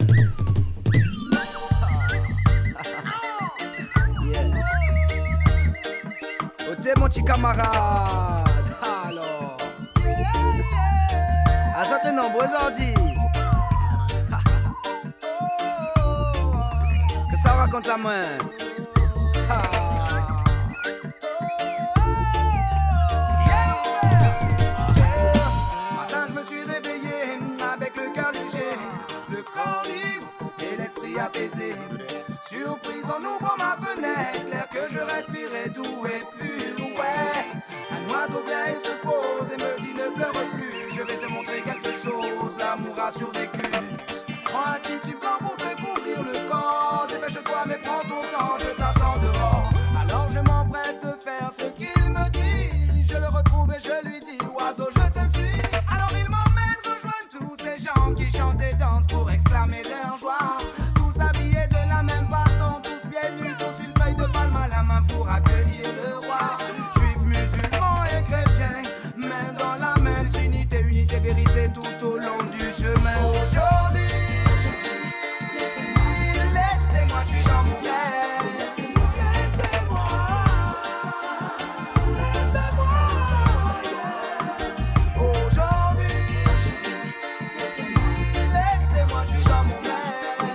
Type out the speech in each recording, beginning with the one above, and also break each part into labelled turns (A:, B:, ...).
A: T'es mon petit camarade. Alors, à ça t'es nombreux aujourd'hui. Que ça raconte à moi.
B: Ce matin je me suis réveillé avec le cœur léger, le corps libre et l'esprit apaisé. Surprise en ouvrant ma fenêtre, l'air que je respirais doux et pur, ouais. Un oiseau vient et se pose et me dit ne pleure plus, je vais te montrer quelque chose, l'amour a survécu. Prends un tissu blanc pour te couvrir le corps, dépêche-toi mais prends ton temps, je t'attends dehors. Alors je m'empresse de faire ce qu'il me dit, je le retrouve et je lui dis oiseau je te suis. Alors il m'emmène rejoindre tous ces gens qui chantent et dansent pour exclamer leur joie. Tous habillés de la même façon, tous pieds nus, tous une feuille de palme à la main pour accueillir le roi. Juifs, musulmans et chrétiens, main dans la main, trinité, unité, vérité tout au long du chemin. Aujourd'hui, laissez-moi, je suis dans mon rêve. Laissez-moi, aujourd'hui, laissez-moi, je suis dans mon rêve.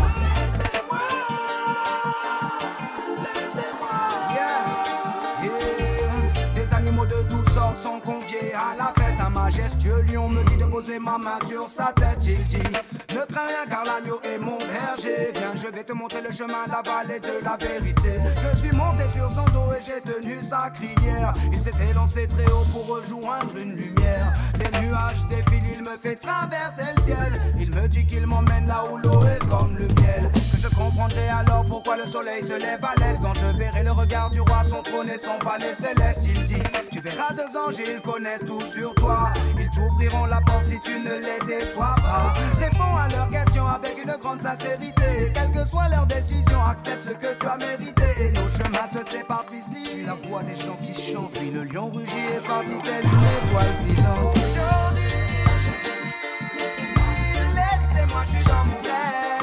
B: Des animaux de toutes sortes sont conviés à la fête. Un majestueux lion me dit de poser ma main sur sa tête. Il dit ne crains rien car l'agneau est mon berger. Viens, je vais te montrer le chemin, la vallée de la vérité. Je suis monté sur son dos et j'ai tenu sa crinière. Il s'était lancé très haut pour rejoindre une lumière. Les nuages défilent, il me fait traverser le ciel. Il me dit qu'il m'emmène là où l'eau est comme le miel. Que je comprendrai alors pourquoi le soleil se lève à l'est. Quand je verrai le regard du roi, son trône et son palais céleste. Il dit tu verras deux anges et ils connaissent tout sur toi. Ils t'ouvriront la porte si tu ne les déçois pas. Réponds à leurs questions avec une grande sincérité. Quelle que soit leur décision, accepte ce que tu as mérité. Et nos chemins se séparent ici. Suis la voix des gens qui chantent. Puis le lion rugit est parti telle une étoile filante. Aujourd'hui, laissez-moi, je suis dans mon rêve.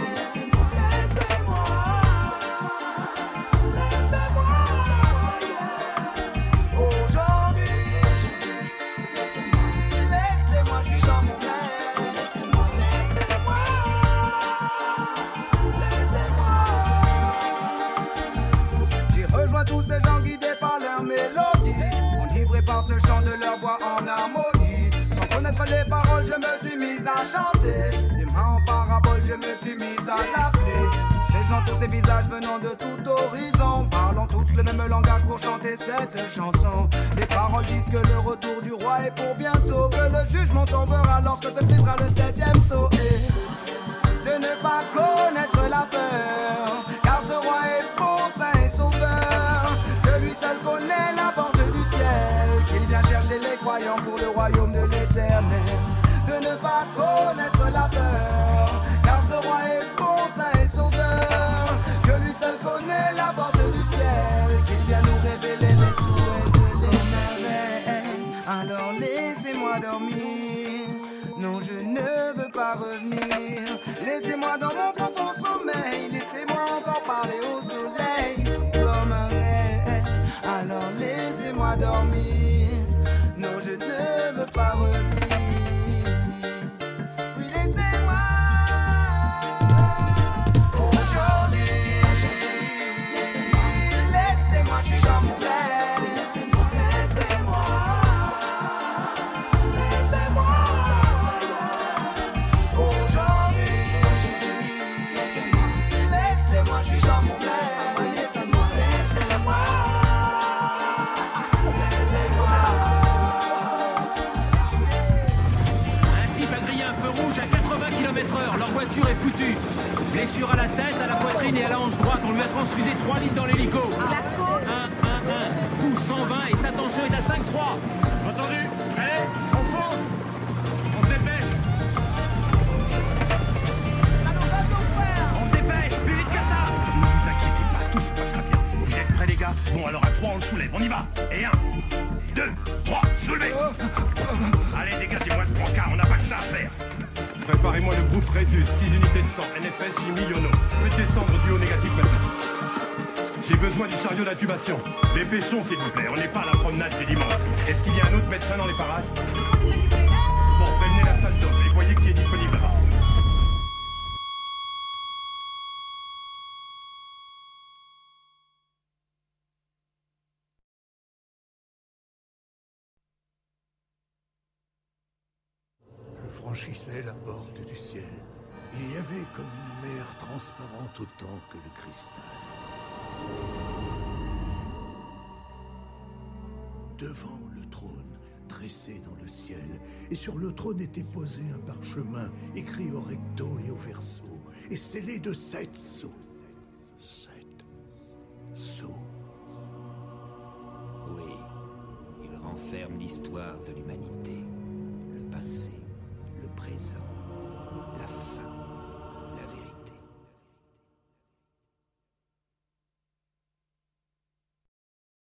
B: Tous ces gens guidés par leur mélodie, enivrés par ce chant de leur voix en harmonie. Sans connaître les paroles, je me suis mise à chanter. Les mains en parabole, je me suis mise à l'appeler. Tous ces gens, tous ces visages venant de tout horizon, parlant tous le même langage pour chanter cette chanson. Les paroles disent que le retour du roi est pour bientôt, que le jugement tombera lorsque se brisera le 7e sceau. Et de ne pas connaître la peur, car ce roi est bon, saint et sauveur. Que lui seul connaît la porte du ciel, qu'il vient chercher les croyants pour le royaume de l'éternel. De ne pas connaître la peur, car ce roi est bon, saint et sauveur. Que lui seul connaît la porte du ciel, qu'il vient nous révéler les souhaits et les merveilles. Alors laissez-moi dormir, non je ne veux pas revenir. Laissez-moi dans mon profond sommeil, laissez-moi encore parler au soleil. C'est comme un rêve, alors laissez-moi dormir. Non, je ne veux pas revenir. Oui, laissez-moi. Aujourd'hui, laissez-moi, je suis dans mon rêve. Laissez-moi. Aujourd'hui, laissez-moi, je suis dans mon rêve. Laissez-moi, laissez-moi.
C: Un type a grillé un feu rouge à 80 km/h. Leur voiture est foutue. Blessure à la tête, à la poitrine et à la hanche droite. On lui a transfusé 3 litres dans l'hélico. 1, pouce 120 et sa tension est à 5,3. Entendu? Allez, on fonce. On se dépêche. On se dépêche, plus vite que ça.
D: Ne vous inquiétez pas, tout se passera bien. Vous êtes prêts les gars? Bon alors à 3 on le soulève, on y va. Et 1, 2, 3, soulevez. Allez dégagez-moi ce brancard, on n'a pas que ça à faire. Préparez-moi le groupe Rhésus, 6 unités de sang, NFS, Jimmy, Yono. Faites descendre du haut négatif maintenant. J'ai besoin du chariot d'intubation. Dépêchons, s'il vous plaît, on n'est pas à la promenade du dimanche. Est-ce qu'il y a un autre médecin dans les parages? Bon, prévenez la salle d'off et voyez qui est disponible là-bas.
E: Je franchissais la porte du ciel. Il y avait comme une mer transparente autant que le cristal. Devant le trône, dressé dans le ciel, et sur le trône était posé un parchemin écrit au recto et au verso, et scellé de 7 sceaux. 7 sceaux.
F: Oui, il renferme l'histoire de l'humanité.